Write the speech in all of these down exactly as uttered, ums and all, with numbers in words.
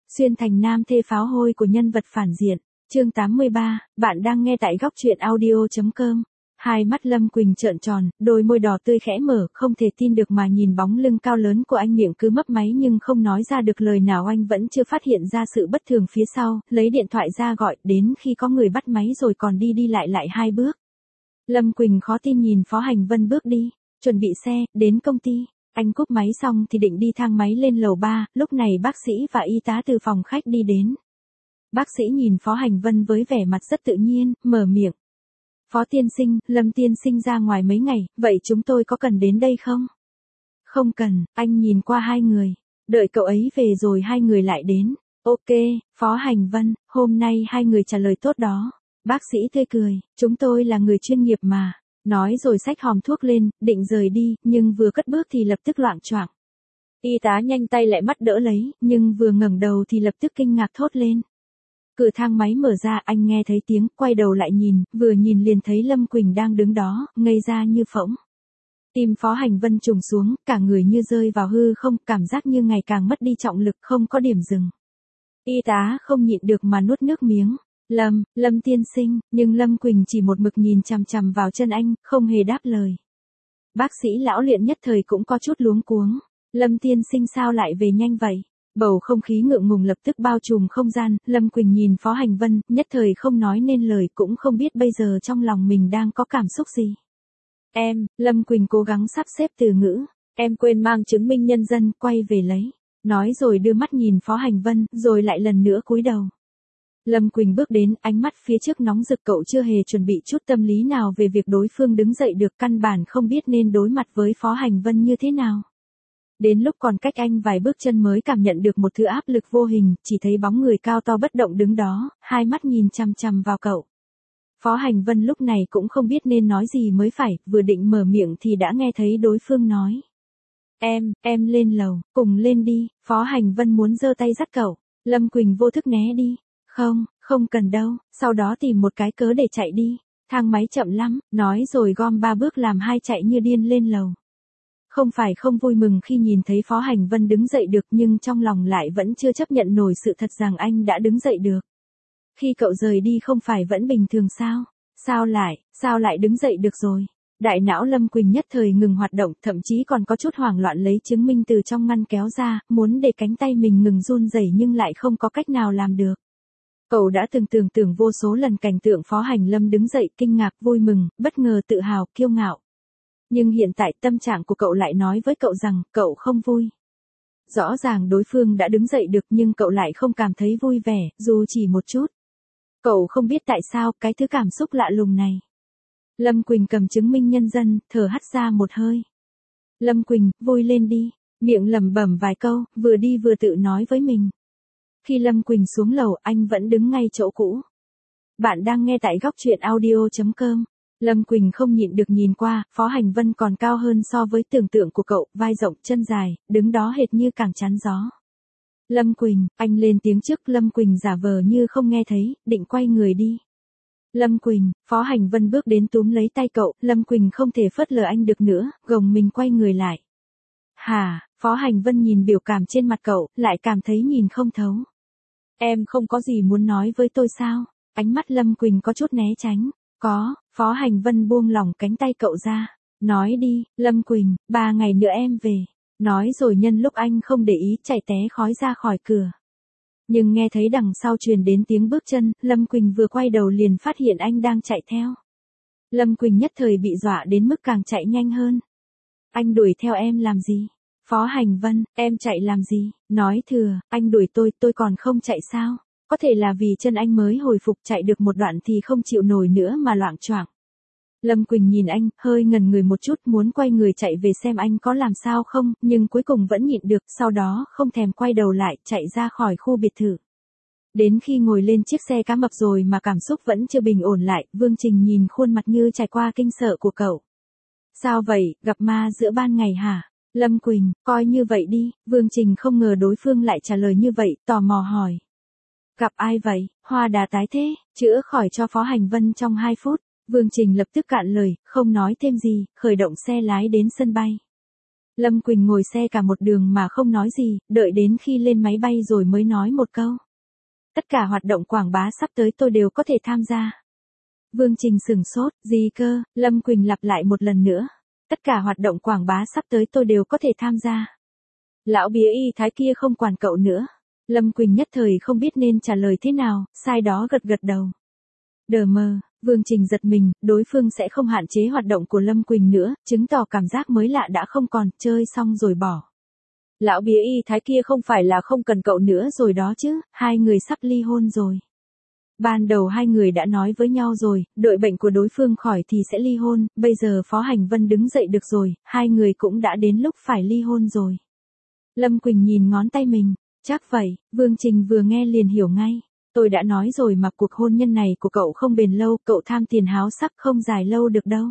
Xuyên thành nam thê pháo hôi của nhân vật phản diện. Chương tám mươi ba, bạn đang nghe tại góc truyện audio chấm com. Hai mắt Lâm Quỳnh trợn tròn, đôi môi đỏ tươi khẽ mở, không thể tin được mà nhìn bóng lưng cao lớn của anh, miệng cứ mấp máy nhưng không nói ra được lời nào. Anh vẫn chưa phát hiện ra sự bất thường phía sau, lấy điện thoại ra gọi, đến khi có người bắt máy rồi còn đi đi lại lại hai bước. Lâm Quỳnh khó tin nhìn Phó Hành Vân bước đi, chuẩn bị xe, đến công ty. Anh cúp máy xong thì định đi thang máy lên lầu ba, lúc này bác sĩ và y tá từ phòng khách đi đến. Bác sĩ nhìn Phó Hành Vân với vẻ mặt rất tự nhiên, mở miệng. Phó tiên sinh, Lâm tiên sinh ra ngoài mấy ngày, vậy chúng tôi có cần đến đây không? Không cần, anh nhìn qua hai người. Đợi cậu ấy về rồi hai người lại đến. Ok, Phó Hành Vân, hôm nay hai người trả lời tốt đó. Bác sĩ tươi cười, chúng tôi là người chuyên nghiệp mà. Nói rồi xách hòm thuốc lên, định rời đi, nhưng vừa cất bước thì lập tức loạng choạng. Y tá nhanh tay lại mắt đỡ lấy, nhưng vừa ngẩng đầu thì lập tức kinh ngạc thốt lên. Cửa thang máy mở ra, anh nghe thấy tiếng, quay đầu lại nhìn, vừa nhìn liền thấy Lâm Quỳnh đang đứng đó, ngây ra như phỗng. Tim Phó Hành Vân trùng xuống, cả người như rơi vào hư không, cảm giác như ngày càng mất đi trọng lực, không có điểm dừng. Y tá không nhịn được mà nuốt nước miếng. Lâm, Lâm tiên sinh, nhưng Lâm Quỳnh chỉ một mực nhìn chằm chằm vào chân anh, không hề đáp lời. Bác sĩ lão luyện nhất thời cũng có chút luống cuống. Lâm tiên sinh sao lại về nhanh vậy? Bầu không khí ngượng ngùng lập tức bao trùm không gian, Lâm Quỳnh nhìn Phó Hành Vân, nhất thời không nói nên lời, cũng không biết bây giờ trong lòng mình đang có cảm xúc gì. Em, Lâm Quỳnh cố gắng sắp xếp từ ngữ, em quên mang chứng minh nhân dân, quay về lấy. Nói rồi đưa mắt nhìn Phó Hành Vân, rồi lại lần nữa cúi đầu. Lâm Quỳnh bước đến, ánh mắt phía trước nóng rực, cậu chưa hề chuẩn bị chút tâm lý nào về việc đối phương đứng dậy được, căn bản không biết nên đối mặt với Phó Hành Vân như thế nào. Đến lúc còn cách anh vài bước chân mới cảm nhận được một thứ áp lực vô hình, chỉ thấy bóng người cao to bất động đứng đó, hai mắt nhìn chằm chằm vào cậu. Phó Hành Vân lúc này cũng không biết nên nói gì mới phải, vừa định mở miệng thì đã nghe thấy đối phương nói. Em, em lên lầu, cùng lên đi. Phó Hành Vân muốn giơ tay dắt cậu, Lâm Quỳnh vô thức né đi. Không, không cần đâu, sau đó tìm một cái cớ để chạy đi. Thang máy chậm lắm, nói rồi gom ba bước làm hai chạy như điên lên lầu. Không phải không vui mừng khi nhìn thấy Phó Hành Vân đứng dậy được, nhưng trong lòng lại vẫn chưa chấp nhận nổi sự thật rằng anh đã đứng dậy được. Khi cậu rời đi không phải vẫn bình thường sao? Sao lại, sao lại đứng dậy được rồi? Đại não Lâm Quỳnh nhất thời ngừng hoạt động, thậm chí còn có chút hoảng loạn lấy chứng minh từ trong ngăn kéo ra, muốn để cánh tay mình ngừng run rẩy nhưng lại không có cách nào làm được. Cậu đã từng tưởng tượng vô số lần cảnh tượng Phó Hành Lâm đứng dậy, kinh ngạc, vui mừng, bất ngờ, tự hào, kiêu ngạo. Nhưng hiện tại tâm trạng của cậu lại nói với cậu rằng, cậu không vui. Rõ ràng đối phương đã đứng dậy được nhưng cậu lại không cảm thấy vui vẻ, dù chỉ một chút. Cậu không biết tại sao, cái thứ cảm xúc lạ lùng này. Lâm Quỳnh cầm chứng minh nhân dân, thở hắt ra một hơi. Lâm Quỳnh, vui lên đi, miệng lẩm bẩm vài câu, vừa đi vừa tự nói với mình. Khi Lâm Quỳnh xuống lầu, anh vẫn đứng ngay chỗ cũ. Bạn đang nghe tại góc truyện audio chấm com. Lâm Quỳnh không nhịn được nhìn qua, Phó Hành Vân còn cao hơn so với tưởng tượng của cậu, vai rộng, chân dài, đứng đó hệt như càng chắn gió. Lâm Quỳnh, anh lên tiếng trước, Lâm Quỳnh giả vờ như không nghe thấy, định quay người đi. Lâm Quỳnh, Phó Hành Vân bước đến túm lấy tay cậu, Lâm Quỳnh không thể phớt lờ anh được nữa, gồng mình quay người lại. Hả, Phó Hành Vân nhìn biểu cảm trên mặt cậu, lại cảm thấy nhìn không thấu. Em không có gì muốn nói với tôi sao? Ánh mắt Lâm Quỳnh có chút né tránh. Có, Phó Hành Vân buông lỏng cánh tay cậu ra. Nói đi, Lâm Quỳnh, ba ngày nữa em về. Nói rồi nhân lúc anh không để ý chạy té khói ra khỏi cửa. Nhưng nghe thấy đằng sau truyền đến tiếng bước chân, Lâm Quỳnh vừa quay đầu liền phát hiện anh đang chạy theo. Lâm Quỳnh nhất thời bị dọa đến mức càng chạy nhanh hơn. Anh đuổi theo em làm gì? Phó Hành Vân, em chạy làm gì? Nói thừa, anh đuổi tôi, tôi còn không chạy sao? Có thể là vì chân anh mới hồi phục, chạy được một đoạn thì không chịu nổi nữa mà loạng choạng. Lâm Quỳnh nhìn anh, hơi ngần người một chút, muốn quay người chạy về xem anh có làm sao không, nhưng cuối cùng vẫn nhịn được, sau đó không thèm quay đầu lại, chạy ra khỏi khu biệt thự. Đến khi ngồi lên chiếc xe cá mập rồi mà cảm xúc vẫn chưa bình ổn lại, Vương Trình nhìn khuôn mặt như trải qua kinh sợ của cậu. Sao vậy, gặp ma giữa ban ngày hả? Lâm Quỳnh, coi như vậy đi. Vương Trình không ngờ đối phương lại trả lời như vậy, tò mò hỏi. Gặp ai vậy? Hoa đà tái thế, chữa khỏi cho Phó Hành Vân trong hai phút. Vương Trình lập tức cạn lời, không nói thêm gì, khởi động xe lái đến sân bay. Lâm Quỳnh ngồi xe cả một đường mà không nói gì, đợi đến khi lên máy bay rồi mới nói một câu. Tất cả hoạt động quảng bá sắp tới tôi đều có thể tham gia. Vương Trình sửng sốt, gì cơ? Lâm Quỳnh lặp lại một lần nữa. Tất cả hoạt động quảng bá sắp tới tôi đều có thể tham gia. Lão bía y thái kia không quản cậu nữa. Lâm Quỳnh nhất thời không biết nên trả lời thế nào, sai đó gật gật đầu. Đờ mờ, Vương Trình giật mình, đối phương sẽ không hạn chế hoạt động của Lâm Quỳnh nữa, chứng tỏ cảm giác mới lạ đã không còn, chơi xong rồi bỏ. Lão bía y thái kia không phải là không cần cậu nữa rồi đó chứ, hai người sắp ly hôn rồi. Ban đầu hai người đã nói với nhau rồi, đợi bệnh của đối phương khỏi thì sẽ ly hôn, bây giờ Phó Hành Vân đứng dậy được rồi, hai người cũng đã đến lúc phải ly hôn rồi. Lâm Quỳnh nhìn ngón tay mình, chắc vậy, Vương Trình vừa nghe liền hiểu ngay. Tôi đã nói rồi mà cuộc hôn nhân này của cậu không bền lâu, cậu tham tiền háo sắc không dài lâu được đâu.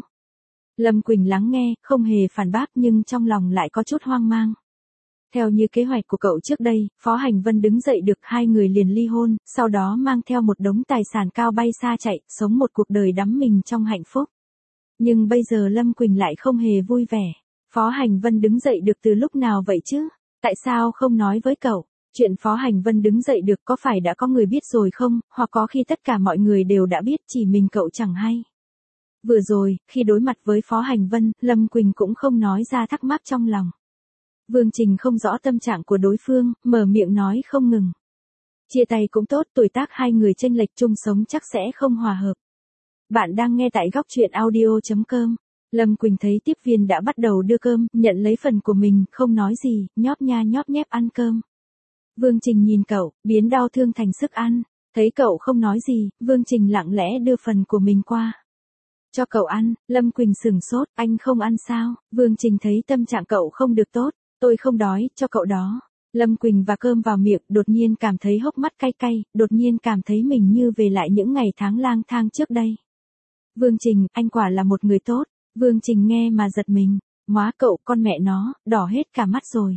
Lâm Quỳnh lắng nghe, không hề phản bác nhưng trong lòng lại có chút hoang mang. Theo như kế hoạch của cậu trước đây, Phó Hành Vân đứng dậy được hai người liền ly hôn, sau đó mang theo một đống tài sản cao bay xa chạy, sống một cuộc đời đắm mình trong hạnh phúc. Nhưng bây giờ Lâm Quỳnh lại không hề vui vẻ. Phó Hành Vân đứng dậy được từ lúc nào vậy chứ? Tại sao không nói với cậu? Chuyện Phó Hành Vân đứng dậy được có phải đã có người biết rồi không, hoặc có khi tất cả mọi người đều đã biết chỉ mình cậu chẳng hay. Vừa rồi, khi đối mặt với Phó Hành Vân, Lâm Quỳnh cũng không nói ra thắc mắc trong lòng. Vương Trình không rõ tâm trạng của đối phương, mở miệng nói không ngừng. Chia tay cũng tốt, tuổi tác hai người chênh lệch chung sống chắc sẽ không hòa hợp. Bạn đang nghe tại góc truyện audio chấm com. Lâm Quỳnh thấy tiếp viên đã bắt đầu đưa cơm, nhận lấy phần của mình, không nói gì, nhóp nha nhóp nhép ăn cơm. Vương Trình nhìn cậu, biến đau thương thành sức ăn. Thấy cậu không nói gì, Vương Trình lặng lẽ đưa phần của mình qua. Cho cậu ăn, Lâm Quỳnh sửng sốt, anh không ăn sao? Vương Trình thấy tâm trạng cậu không được tốt. Tôi không đói, cho cậu đó. Lâm Quỳnh và cơm vào miệng, đột nhiên cảm thấy hốc mắt cay cay, đột nhiên cảm thấy mình như về lại những ngày tháng lang thang trước đây. Vương Trình, anh quả là một người tốt. Vương Trình nghe mà giật mình. Móa cậu, con mẹ nó, đỏ hết cả mắt rồi.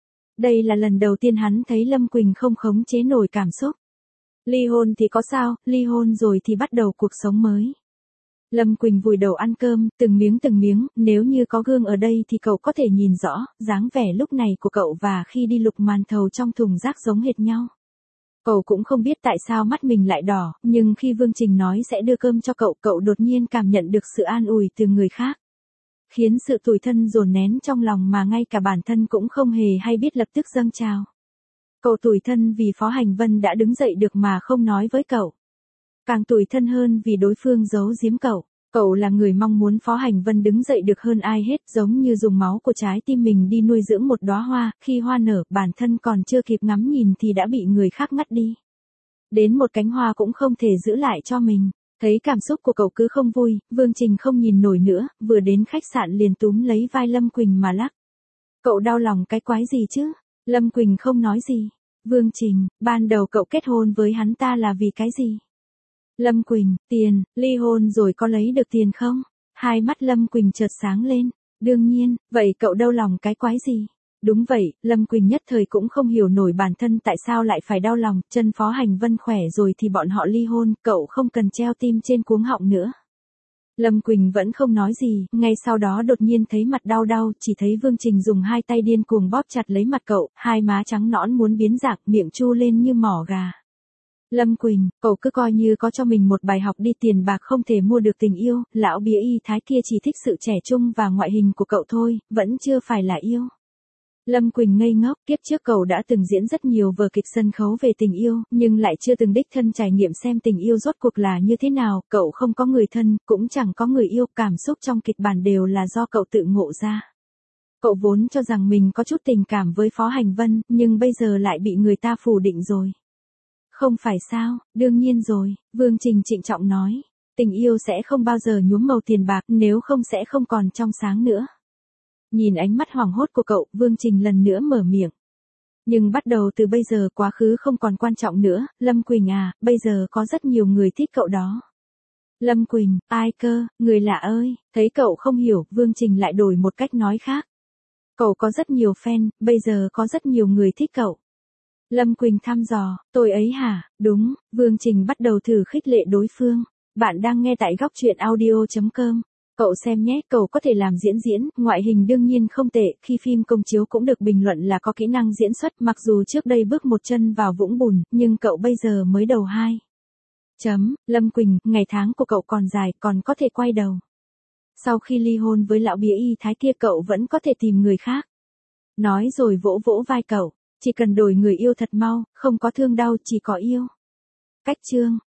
Đây là lần đầu tiên hắn thấy Lâm Quỳnh không khống chế nổi cảm xúc. Ly hôn thì có sao, ly hôn rồi thì bắt đầu cuộc sống mới. Lâm Quỳnh vùi đầu ăn cơm, từng miếng từng miếng, nếu như có gương ở đây thì cậu có thể nhìn rõ, dáng vẻ lúc này của cậu và khi đi lục màn thầu trong thùng rác giống hệt nhau. Cậu cũng không biết tại sao mắt mình lại đỏ, nhưng khi Vương Trình nói sẽ đưa cơm cho cậu, cậu đột nhiên cảm nhận được sự an ủi từ người khác. Khiến sự tủi thân dồn nén trong lòng mà ngay cả bản thân cũng không hề hay biết lập tức dâng trào. Cậu tủi thân vì Phó Hành Vân đã đứng dậy được mà không nói với cậu. Càng tủi thân hơn vì đối phương giấu giếm cậu. Cậu là người mong muốn Phó Hành Vân đứng dậy được hơn ai hết, giống như dùng máu của trái tim mình đi nuôi dưỡng một đóa hoa, khi hoa nở, bản thân còn chưa kịp ngắm nhìn thì đã bị người khác ngắt đi. Đến một cánh hoa cũng không thể giữ lại cho mình. Thấy cảm xúc của cậu cứ không vui, Vương Trình không nhìn nổi nữa, vừa đến khách sạn liền túm lấy vai Lâm Quỳnh mà lắc. Cậu đau lòng cái quái gì chứ? Lâm Quỳnh không nói gì. Vương Trình, ban đầu cậu kết hôn với hắn ta là vì cái gì? Lâm Quỳnh, tiền, ly hôn rồi có lấy được tiền không? Hai mắt Lâm Quỳnh chợt sáng lên. Đương nhiên, vậy cậu đau lòng cái quái gì? Đúng vậy, Lâm Quỳnh nhất thời cũng không hiểu nổi bản thân tại sao lại phải đau lòng, chân Phó Hành Vân khỏe rồi thì bọn họ ly hôn, cậu không cần treo tim trên cuống họng nữa. Lâm Quỳnh vẫn không nói gì, ngay sau đó đột nhiên thấy mặt đau đau, chỉ thấy Vương Trình dùng hai tay điên cuồng bóp chặt lấy mặt cậu, hai má trắng nõn muốn biến dạng, miệng chu lên như mỏ gà. Lâm Quỳnh, cậu cứ coi như có cho mình một bài học đi, tiền bạc không thể mua được tình yêu, lão bía y thái kia chỉ thích sự trẻ trung và ngoại hình của cậu thôi, vẫn chưa phải là yêu. Lâm Quỳnh ngây ngốc, kiếp trước cậu đã từng diễn rất nhiều vở kịch sân khấu về tình yêu, nhưng lại chưa từng đích thân trải nghiệm xem tình yêu rốt cuộc là như thế nào, cậu không có người thân, cũng chẳng có người yêu, cảm xúc trong kịch bản đều là do cậu tự ngộ ra. Cậu vốn cho rằng mình có chút tình cảm với Phó Hành Vân, nhưng bây giờ lại bị người ta phủ định rồi. Không phải sao, đương nhiên rồi, Vương Trình trịnh trọng nói. Tình yêu sẽ không bao giờ nhuốm màu tiền bạc, nếu không sẽ không còn trong sáng nữa. Nhìn ánh mắt hoảng hốt của cậu, Vương Trình lần nữa mở miệng. Nhưng bắt đầu từ bây giờ quá khứ không còn quan trọng nữa, Lâm Quỳnh à, bây giờ có rất nhiều người thích cậu đó. Lâm Quỳnh, ai cơ, người lạ ơi, thấy cậu không hiểu, Vương Trình lại đổi một cách nói khác. Cậu có rất nhiều fan, bây giờ có rất nhiều người thích cậu. Lâm Quỳnh thăm dò, tôi ấy hả, đúng, Vương Trình bắt đầu thử khích lệ đối phương. Bạn đang nghe tại góc truyện audio chấm com. Cậu xem nhé, cậu có thể làm diễn diễn, ngoại hình đương nhiên không tệ, khi phim công chiếu cũng được bình luận là có kỹ năng diễn xuất, mặc dù trước đây bước một chân vào vũng bùn, nhưng cậu bây giờ mới đầu hai. Chấm, Lâm Quỳnh, ngày tháng của cậu còn dài, còn có thể quay đầu. Sau khi ly hôn với lão bía y thái kia cậu vẫn có thể tìm người khác. Nói rồi vỗ vỗ vai cậu, chỉ cần đổi người yêu thật mau, không có thương đau chỉ có yêu. Cách chương